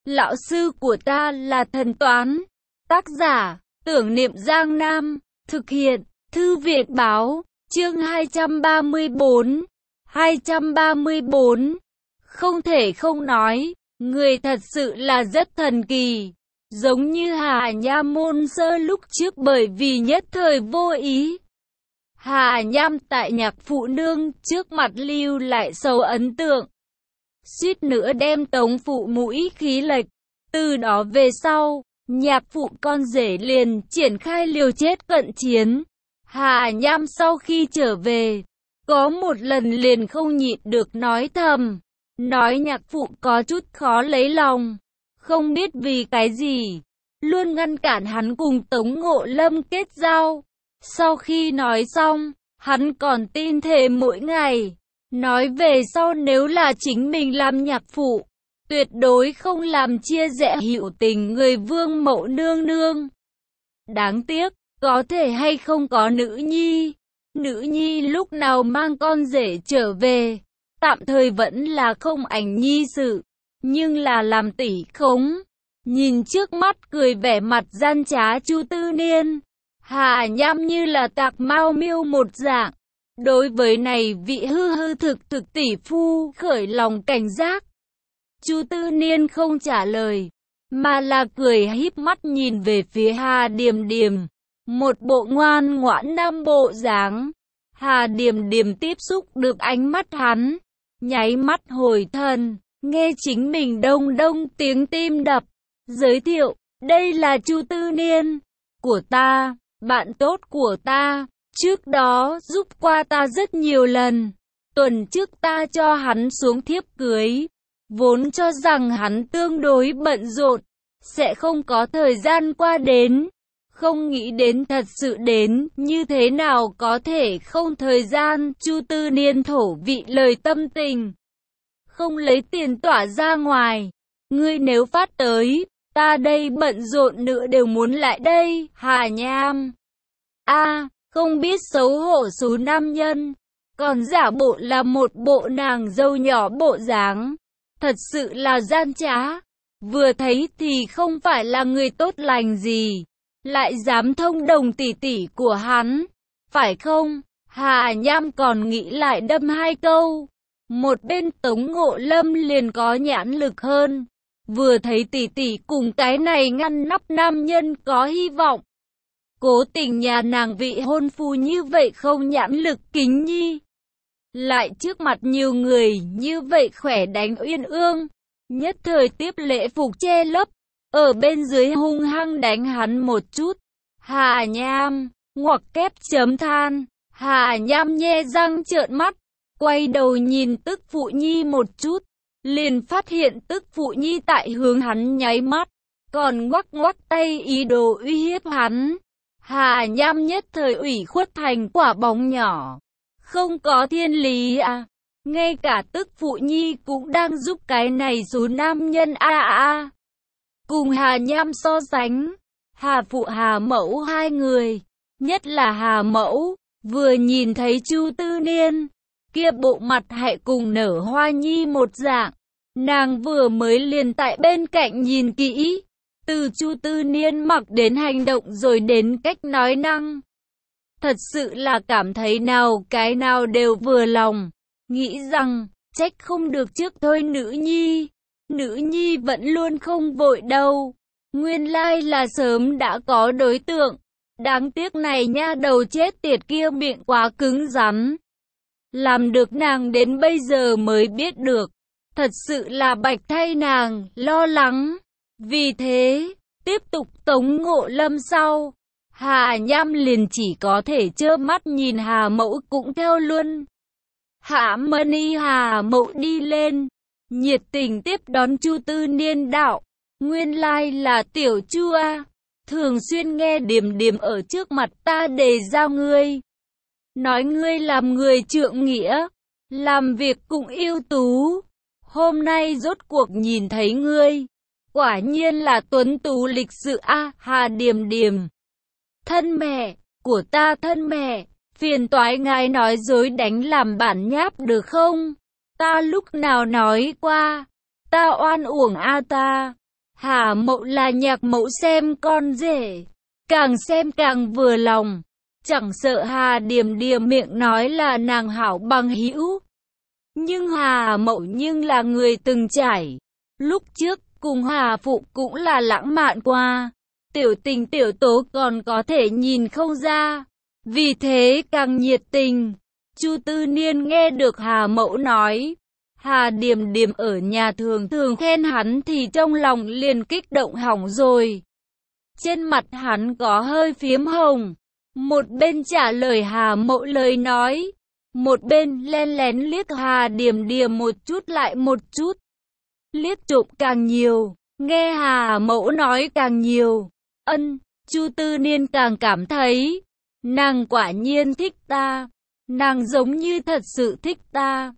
Lão sư của ta là thần toán. Tác giả, Tưởng Niệm Giang Nam. Thực hiện, Thư viện báo. Chương 234. 234. Không thể không nói, người thật sự là rất thần kỳ. Giống như Hà Nham môn sơ lúc trước, bởi vì nhất thời vô ý. Hà Nham tại nhạc phụ nương trước mặt lưu lại sâu ấn tượng. Suýt nữa đem tống phụ mũi khí lệch. Từ đó về sau, nhạc phụ con rể liền triển khai liều chết cận chiến. Hà Nham sau khi trở về, có một lần liền không nhịn được nói thầm. Nói nhạc phụ có chút khó lấy lòng. Không biết vì cái gì, luôn ngăn cản hắn cùng Tống Ngộ Lâm kết giao. Sau khi nói xong, hắn còn tin thề mỗi ngày. Nói về sau nếu là chính mình làm nhạc phụ, tuyệt đối không làm chia rẽ hữu tình người Vương Mậu nương nương. Đáng tiếc, có thể hay không có nữ nhi. Nữ nhi lúc nào mang con rể trở về, tạm thời vẫn là không ảnh nhi sự, nhưng là làm tỷ khống. Nhìn trước mắt cười vẻ mặt gian trá Chu Tư Niên, Hà Nham như là tạc mao miêu một dạng. Đối với này vị hư thực tỷ phu khởi lòng cảnh giác. Chu Tư Niên không trả lời, mà là cười híp mắt nhìn về phía Hà Điềm Điềm, một bộ ngoan ngoãn nam bộ dáng. Hà Điềm Điềm tiếp xúc được ánh mắt hắn, nháy mắt hồi thần, nghe chính mình đông đông tiếng tim đập. Giới thiệu, đây là Chu Tư Niên của ta, bạn tốt của ta, trước đó giúp qua ta rất nhiều lần. Tuần trước ta cho hắn xuống thiếp cưới, vốn cho rằng hắn tương đối bận rộn, sẽ không có thời gian qua đến. Không nghĩ đến thật sự đến, như thế nào có thể không thời gian. Chu Tư Niên thổ vị lời tâm tình. Không lấy tiền tỏa ra ngoài, ngươi nếu phát tới, ta đây bận rộn nữa đều muốn lại đây. Hà Nham không biết xấu hổ số nam nhân, còn giả bộ là một bộ nàng dâu nhỏ bộ dáng, thật sự là gian trá. Vừa thấy thì không phải là người tốt lành gì, lại dám thông đồng tỷ tỷ của hắn, phải không? Hà Nham còn nghĩ lại đâm hai câu. Một bên Tống Ngộ Lâm liền có nhãn lực hơn, vừa thấy tỷ tỷ cùng cái này ngăn nắp nam nhân có hy vọng. Cố tình nhà nàng vị hôn phu như vậy không nhãn lực kính nhi, lại trước mặt nhiều người như vậy khỏe đánh uyên ương, nhất thời tiếp lễ phục che lấp, ở bên dưới hung hăng đánh hắn một chút. Hà Nham ngoặc kép chấm than. Hà Nham nhe răng trợn mắt, quay đầu nhìn tức phụ nhi một chút, liền phát hiện tức phụ nhi tại hướng hắn nháy mắt, còn ngoắc ngoắc tay ý đồ uy hiếp hắn. Hà Nham nhất thời ủy khuất thành quả bóng nhỏ. Không có thiên lý à? Ngay cả tức phụ nhi cũng đang giúp cái này số nam nhân Cùng Hà Nham so sánh, Hà Phụ Hà Mẫu hai người, nhất là Hà Mẫu, vừa nhìn thấy Chu Tư Niên, kia bộ mặt hãy cùng nở hoa nhi một dạng. Nàng vừa mới liền tại bên cạnh nhìn kỹ, từ Chu Tư Niên mặc đến hành động rồi đến cách nói năng. Thật sự là cảm thấy nào cái nào đều vừa lòng, nghĩ rằng, trách không được trước thôi nữ nhi vẫn luôn không vội đâu. Nguyên lai là sớm đã có đối tượng, đáng tiếc này nha đầu chết tiệt kia miệng quá cứng rắn. Làm được nàng đến bây giờ mới biết được, thật sự là bạch thay nàng, lo lắng. Vì thế, tiếp tục Tống Ngộ Lâm sau, Hà Nham liền chỉ có thể trơ mắt nhìn Hà Mẫu cũng theo luôn. Hạ Mani Hà Mẫu đi lên, nhiệt tình tiếp đón Chu Tư Niên đạo, nguyên lai là tiểu Chu thường xuyên nghe Điềm Điềm ở trước mặt ta đề giao ngươi. Nói ngươi làm người trượng nghĩa, làm việc cũng ưu tú. Hôm nay rốt cuộc nhìn thấy ngươi, quả nhiên là tuấn tú lịch sự Hà Điềm Điềm. Thân mẹ, của ta thân mẹ, phiền toái ngài nói dối đánh làm bản nháp được không? Ta lúc nào nói qua, ta oan uổng ta. Hà Mậu là nhạc mẫu xem con rể, càng xem càng vừa lòng, chẳng sợ Hà Điềm Điềm miệng nói là nàng hảo bằng hữu. Nhưng Hà Mậu nhưng là người từng trải, lúc trước cùng Hà Phụ cũng là lãng mạn qua, tiểu tình tiểu tố còn có thể nhìn không ra, vì thế càng nhiệt tình. Chu Tư Niên nghe được Hà Mậu nói Hà Điềm Điềm ở nhà thường thường khen hắn thì trong lòng liền kích động hỏng rồi. Trên mặt hắn có hơi phiếm hồng, một bên trả lời Hà Mậu lời nói, một bên len lén liếc Hà Điềm Điềm một chút lại một chút. Liếc trộm càng nhiều, nghe Hà Mậu nói càng nhiều. Chu Tư Niên càng cảm thấy, nàng quả nhiên thích ta, nàng giống như thật sự thích ta.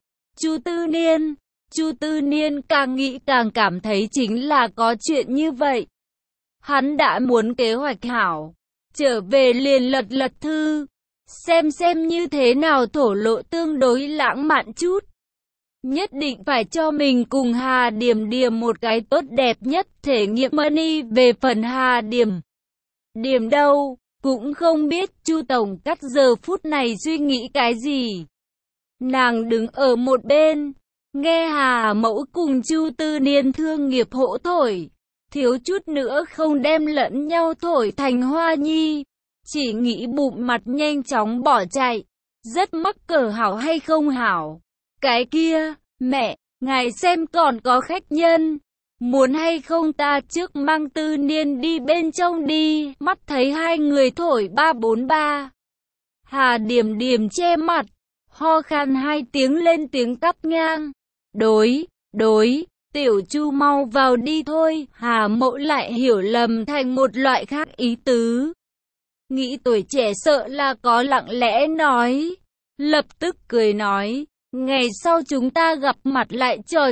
Chu Tư Niên càng nghĩ càng cảm thấy chính là có chuyện như vậy. Hắn đã muốn kế hoạch hảo, trở về liền lật thư, xem như thế nào thổ lộ tương đối lãng mạn chút. Nhất định phải cho mình cùng Hà Điềm Điềm một cái tốt đẹp nhất thể nghiệm money. Về phần Hà Điềm Điềm đâu, cũng không biết Chu Tổng Cắt giờ phút này suy nghĩ cái gì. Nàng đứng ở một bên, nghe Hà Mẫu cùng Chu Tư Niên thương nghiệp hỗ thổi, thiếu chút nữa không đem lẫn nhau thổi thành hoa nhi, chỉ nghĩ bụng mặt nhanh chóng bỏ chạy, rất mắc cỡ hảo hay không hảo. Cái kia, mẹ, ngài xem còn có khách nhân, muốn hay không ta trước mang Tư Niên đi bên trong đi. Mắt thấy hai người thổi 343, Hà Điềm Điềm che mặt, ho khan hai tiếng lên tiếng cắt ngang. Đối, tiểu Chu mau vào đi thôi. Hà Mậu lại hiểu lầm thành một loại khác ý tứ. Nghĩ tuổi trẻ sợ là có lặng lẽ nói, lập tức cười nói, ngày sau chúng ta gặp mặt lại trò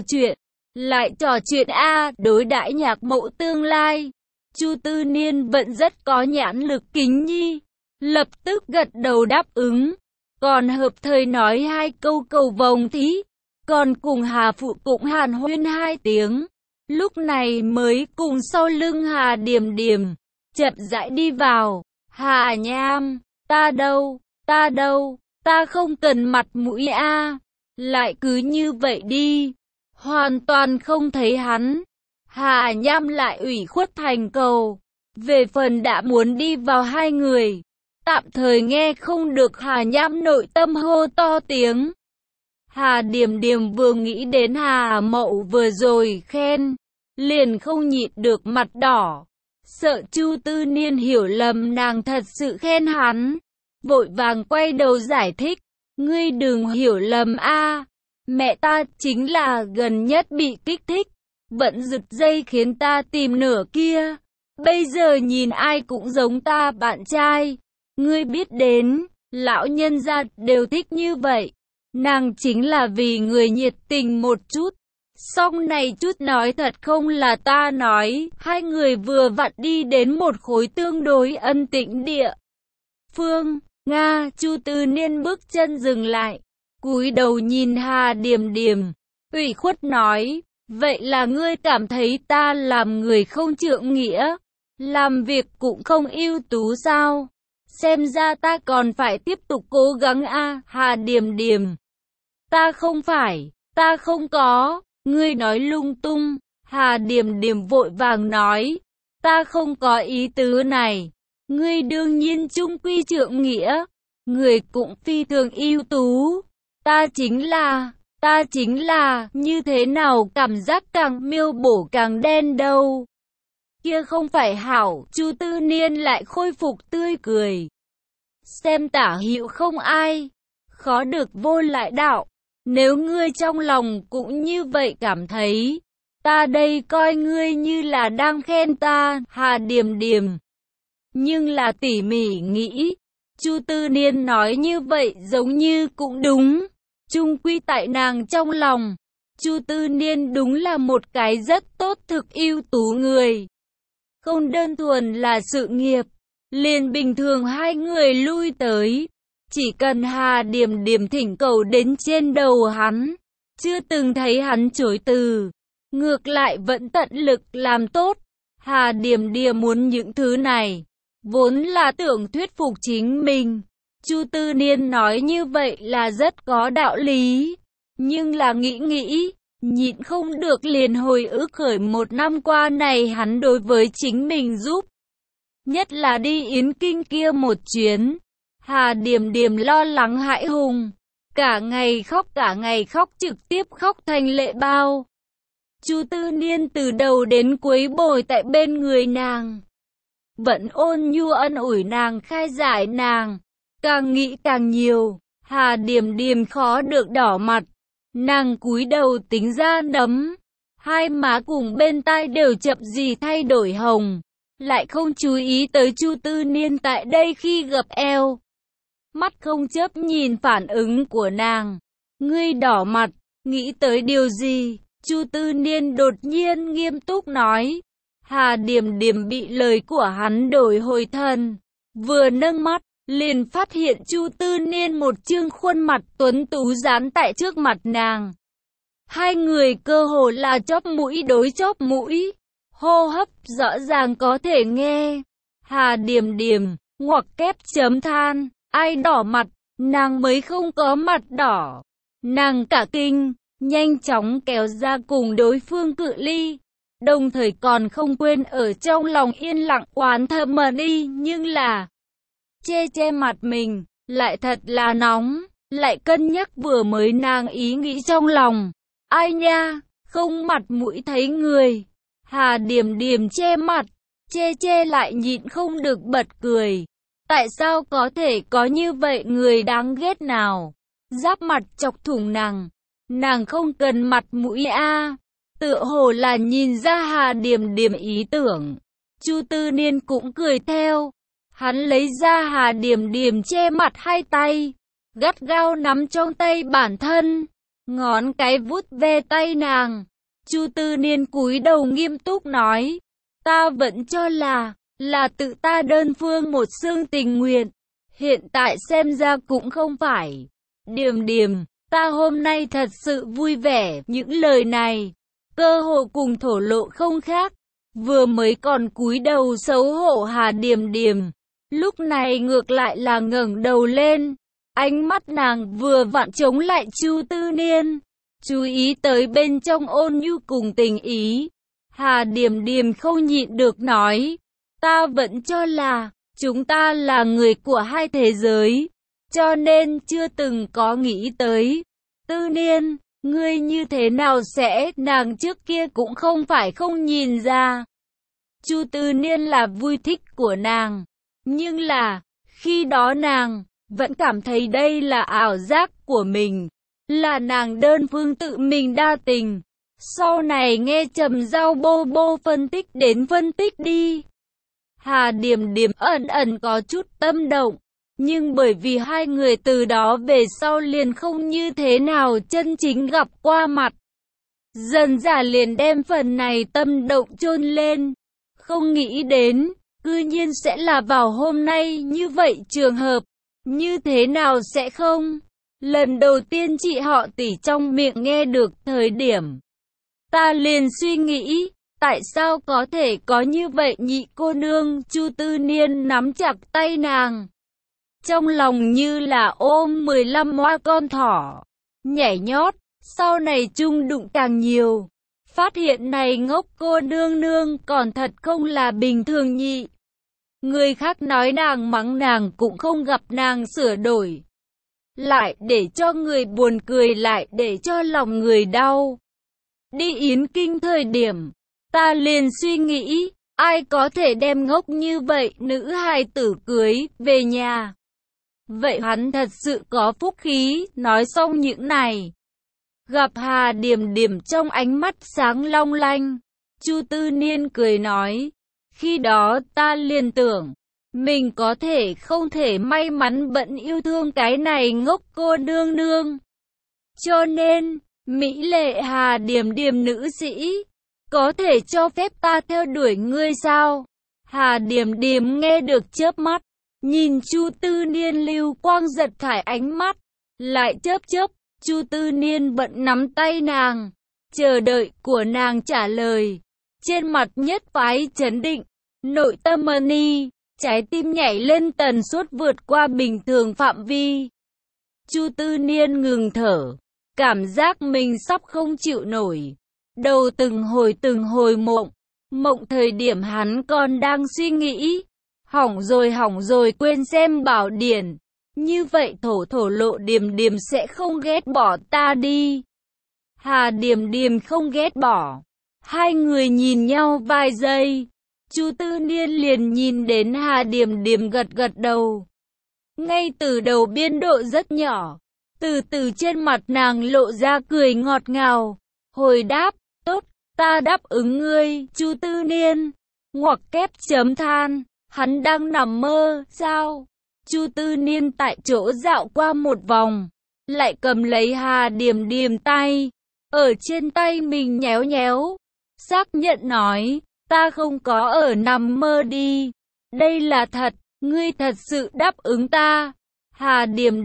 chuyện đối đãi nhạc mẫu tương lai. Chu Tư Niên vẫn rất có nhãn lực kính nhi, lập tức gật đầu đáp ứng, còn hợp thời nói hai câu cầu vồng thí, còn cùng Hà Phụ cũng hàn huyên hai tiếng, lúc này mới cùng sau lưng Hà Điềm Điềm chậm rãi đi vào. Hà Nham, ta đâu, ta không cần mặt mũi a. Lại cứ như vậy đi, hoàn toàn không thấy hắn. Hà Nham lại ủy khuất thành cầu. Về phần đã muốn đi vào hai người, tạm thời nghe không được Hà Nham nội tâm hô to tiếng. Hà Điềm Điềm vừa nghĩ đến Hà Mậu vừa rồi khen, liền không nhịn được mặt đỏ, sợ Chu Tư Niên hiểu lầm nàng thật sự khen hắn, vội vàng quay đầu giải thích, ngươi đừng hiểu lầm a, mẹ ta chính là gần nhất bị kích thích, vẫn giật dây khiến ta tìm nửa kia, bây giờ nhìn ai cũng giống ta bạn trai, ngươi biết đến, lão nhân gia đều thích như vậy, nàng chính là vì người nhiệt tình một chút. Xong này chút nói thật không là ta nói, hai người vừa vặn đi đến một khối tương đối ân tĩnh địa phương. Nga, Chu Tư Niên bước chân dừng lại, cúi đầu nhìn Hà Điềm Điềm, ủy khuất nói, vậy là ngươi cảm thấy ta làm người không trượng nghĩa, làm việc cũng không ưu tú sao? Xem ra ta còn phải tiếp tục cố gắng a. Hà Điềm Điềm, ta không có. Ngươi nói lung tung. Hà Điềm Điềm vội vàng nói, ta không có ý tứ này. Ngươi đương nhiên chung quy trượng nghĩa, người cũng phi thường ưu tú. Ta chính là, như thế nào cảm giác càng miêu bổ càng đen đâu. Kia không phải hảo. Chu Tư Niên lại khôi phục tươi cười. Xem tả hữu không ai, khó được vô lại đạo. Nếu ngươi trong lòng cũng như vậy cảm thấy, ta đây coi ngươi như là đang khen ta. Hà Điềm Điềm nhưng là tỉ mỉ nghĩ, Chu Tư Niên nói như vậy giống như cũng đúng. Chung quy tại nàng trong lòng, Chu Tư Niên đúng là một cái rất tốt thực ưu tú người. Không đơn thuần là sự nghiệp, liền bình thường hai người lui tới. Chỉ cần Hà Điềm Điềm thỉnh cầu đến trên đầu hắn, chưa từng thấy hắn chối từ. ngược lại vẫn tận lực làm tốt. Hà Điềm Điềm muốn những thứ này, vốn là tưởng thuyết phục chính mình. Chu Tư Niên nói như vậy là rất có đạo lý, nhưng là nghĩ, nhịn không được liền hồi ức khởi 1 năm qua này hắn đối với chính mình giúp. Nhất là đi Yến Kinh kia một chuyến, Hà Điềm Điềm lo lắng hãi hùng, cả ngày khóc trực tiếp khóc thành lệ bao. Chu Tư Niên từ đầu đến cuối bồi tại bên người nàng, vẫn ôn nhu ân ủi nàng, khai giải nàng. Càng nghĩ càng nhiều, Hà Điềm Điềm khó được đỏ mặt, nàng cúi đầu tính ra đấm, hai má cùng bên tai đều chậm gì thay đổi hồng, lại không chú ý tới Chu Tư Niên tại đây khi gập eo. Mắt không chớp nhìn phản ứng của nàng, ngươi đỏ mặt, nghĩ tới điều gì? Chu Tư Niên đột nhiên nghiêm túc nói. Hà Điềm Điềm bị lời của hắn đổi hồi thần, vừa nâng mắt, liền phát hiện Chu Tư Niên một trương khuôn mặt tuấn tú dán tại trước mặt nàng. Hai người cơ hồ là chóp mũi đối chóp mũi, hô hấp rõ ràng có thể nghe. Hà Điềm Điềm, ngoặc kép chấm than, ai đỏ mặt, nàng mới không có mặt đỏ. Nàng cả kinh, nhanh chóng kéo ra cùng đối phương cự ly, đồng thời còn không quên ở trong lòng yên lặng oán thầm mà đi, nhưng là che mặt mình, lại thật là nóng, lại cân nhắc vừa mới nàng ý nghĩ trong lòng. Ai nha, không mặt mũi thấy người. Hà Điềm Điềm che mặt, che lại nhịn không được bật cười. Tại sao có thể có như vậy người đáng ghét nào? Giáp mặt chọc thủng nàng không cần mặt mũi a. Tựa hồ là nhìn ra Hà Điềm Điềm ý tưởng. Chu Tư Niên cũng cười theo. Hắn lấy ra Hà Điềm Điềm che mặt hai tay, gắt gao nắm trong tay bản thân, ngón cái vuốt ve tay nàng. Chu Tư Niên cúi đầu nghiêm túc nói, ta vẫn cho là tự ta đơn phương một xương tình nguyện, hiện tại xem ra cũng không phải. Điềm Điềm, ta hôm nay thật sự vui vẻ. Những lời này, cơ hồ cùng thổ lộ không khác. Vừa mới còn cúi đầu xấu hổ Hà Điềm Điềm, lúc này ngược lại là ngẩng đầu lên, ánh mắt nàng vừa vặn chống lại Chu Tư Niên, chú ý tới bên trong ôn nhu cùng tình ý. Hà Điềm Điềm không nhịn được nói, ta vẫn cho là chúng ta là người của hai thế giới, cho nên chưa từng có nghĩ tới. Tư Niên, ngươi như thế nào sẽ? Nàng trước kia cũng không phải không nhìn ra. Chu Tư Niên là vui thích của nàng, nhưng là khi đó nàng vẫn cảm thấy đây là ảo giác của mình, là nàng đơn phương tự mình đa tình. Sau này nghe Trầm Giao Bô Bô phân tích đi. Hà Điềm Điềm ẩn có chút tâm động, nhưng bởi vì hai người từ đó về sau liền không như thế nào chân chính gặp qua mặt, dần dà liền đem phần này tâm động chôn lên. Không nghĩ đến, cư nhiên sẽ là vào hôm nay như vậy trường hợp, như thế nào sẽ không? Lần đầu tiên chị họ Tỷ trong miệng nghe được thời điểm, ta liền suy nghĩ, tại sao có thể có như vậy nhị cô nương? Chu Tư Niên nắm chặt tay nàng, trong lòng như là ôm 15 hoa con thỏ, nhảy nhót, sau này chung đụng càng nhiều. Phát hiện này ngốc cô nương còn thật không là bình thường nhị. Người khác nói nàng mắng nàng cũng không gặp nàng sửa đổi, lại để cho người buồn cười, lại để cho lòng người đau. Đi Yến Kinh thời điểm, ta liền suy nghĩ, ai có thể đem ngốc như vậy nữ hài tử cưới về nhà. Vậy hắn thật sự có phúc khí. Nói xong những này, gặp Hà Điềm Điềm trong ánh mắt sáng long lanh, Chu Tư Niên cười nói, khi đó ta liền tưởng, mình có thể không thể may mắn bận yêu thương cái này ngốc cô nương. Cho nên, mỹ lệ Hà Điềm Điềm nữ sĩ, có thể cho phép ta theo đuổi ngươi sao? Hà Điềm Điềm nghe được chớp mắt, nhìn Chu Tư Niên lưu quang giật thải ánh mắt, lại chớp. Chu Tư Niên bận nắm tay nàng, chờ đợi của nàng trả lời. Trên mặt nhất phái chấn định, nội tâm Mani, trái tim nhảy lên tần suất vượt qua bình thường phạm vi. Chu Tư Niên ngừng thở, cảm giác mình sắp không chịu nổi. Đầu từng hồi mộng thời điểm hắn còn đang suy nghĩ. Hỏng rồi quên xem bảo điển. Như vậy thổ lộ Điềm Điềm sẽ không ghét bỏ ta đi. Hà Điềm Điềm không ghét bỏ. Hai người nhìn nhau vài giây. Chu Tư Niên liền nhìn đến Hà Điềm Điềm gật đầu. Ngay từ đầu biên độ rất nhỏ. Từ từ trên mặt nàng lộ ra cười ngọt ngào. Hồi đáp, tốt, ta đáp ứng ngươi, Chu Tư Niên. Ngoặc kép chấm than, hắn đang nằm mơ, sao? Chu Tư Niên tại chỗ dạo qua một vòng, lại cầm lấy Hà Điềm Điềm tay, ở trên tay mình nhéo nhéo, xác nhận nói, ta không có ở nằm mơ đi, đây là thật, ngươi thật sự đáp ứng ta. Hà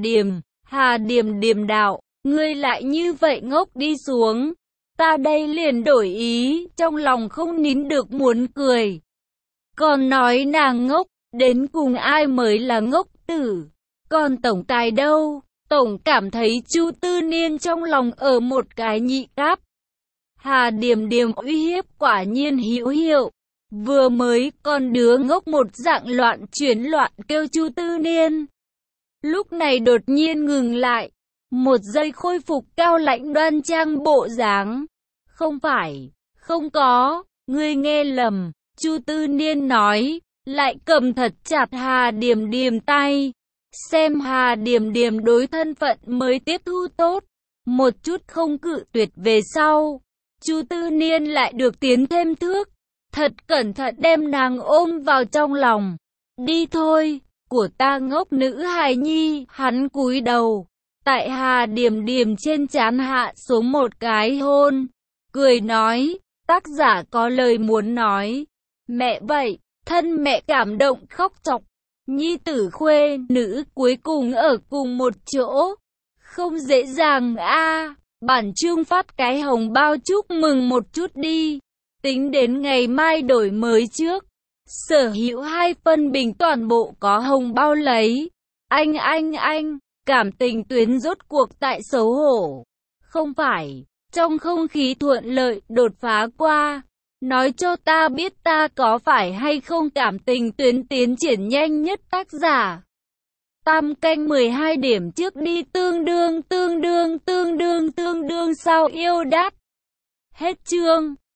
Điềm Điềm đạo, ngươi lại như vậy ngốc đi xuống, ta đây liền đổi ý, trong lòng không nín được muốn cười. Còn nói nàng ngốc, đến cùng ai mới là ngốc tử? Còn tổng tài đâu? Tổng cảm thấy Chu Tư Niên trong lòng ở một cái nhị cáp. Hà Điềm Điềm uy hiếp quả nhiên hữu hiệu. Vừa mới con đứa ngốc một dạng loạn kêu Chu Tư Niên. Lúc này đột nhiên ngừng lại. Một giây khôi phục cao lãnh đoan trang bộ dáng. Không phải, không có, ngươi nghe lầm. Chu Tư Niên nói, lại cầm thật chặt Hà Điềm Điềm tay. Xem Hà Điềm Điềm đối thân phận mới tiếp thu tốt. Một chút không cự tuyệt về sau. Chu Tư Niên lại được tiến thêm thước. Thật cẩn thận đem nàng ôm vào trong lòng. Đi thôi, của ta ngốc nữ hài nhi. Hắn cúi đầu, tại Hà Điềm Điềm trên trán hạ xuống một cái hôn. Cười nói, tác giả có lời muốn nói. Mẹ vậy, thân mẹ cảm động khóc chọc. Nhi tử khuê nữ cuối cùng ở cùng một chỗ. Không dễ dàng a. Bản chương phát cái hồng bao chúc mừng một chút đi. Tính đến ngày mai đổi mới trước. Sở hữu 2 phân bình toàn bộ có hồng bao lấy. Anh, cảm tình tuyến rốt cuộc tại xấu hổ. Không phải, trong không khí thuận lợi đột phá qua. Nói cho ta biết ta có phải hay không cảm tình tuyến tiến triển nhanh nhất tác giả. Tam canh 12 điểm trước đi tương đương sao yêu đát. Hết chương.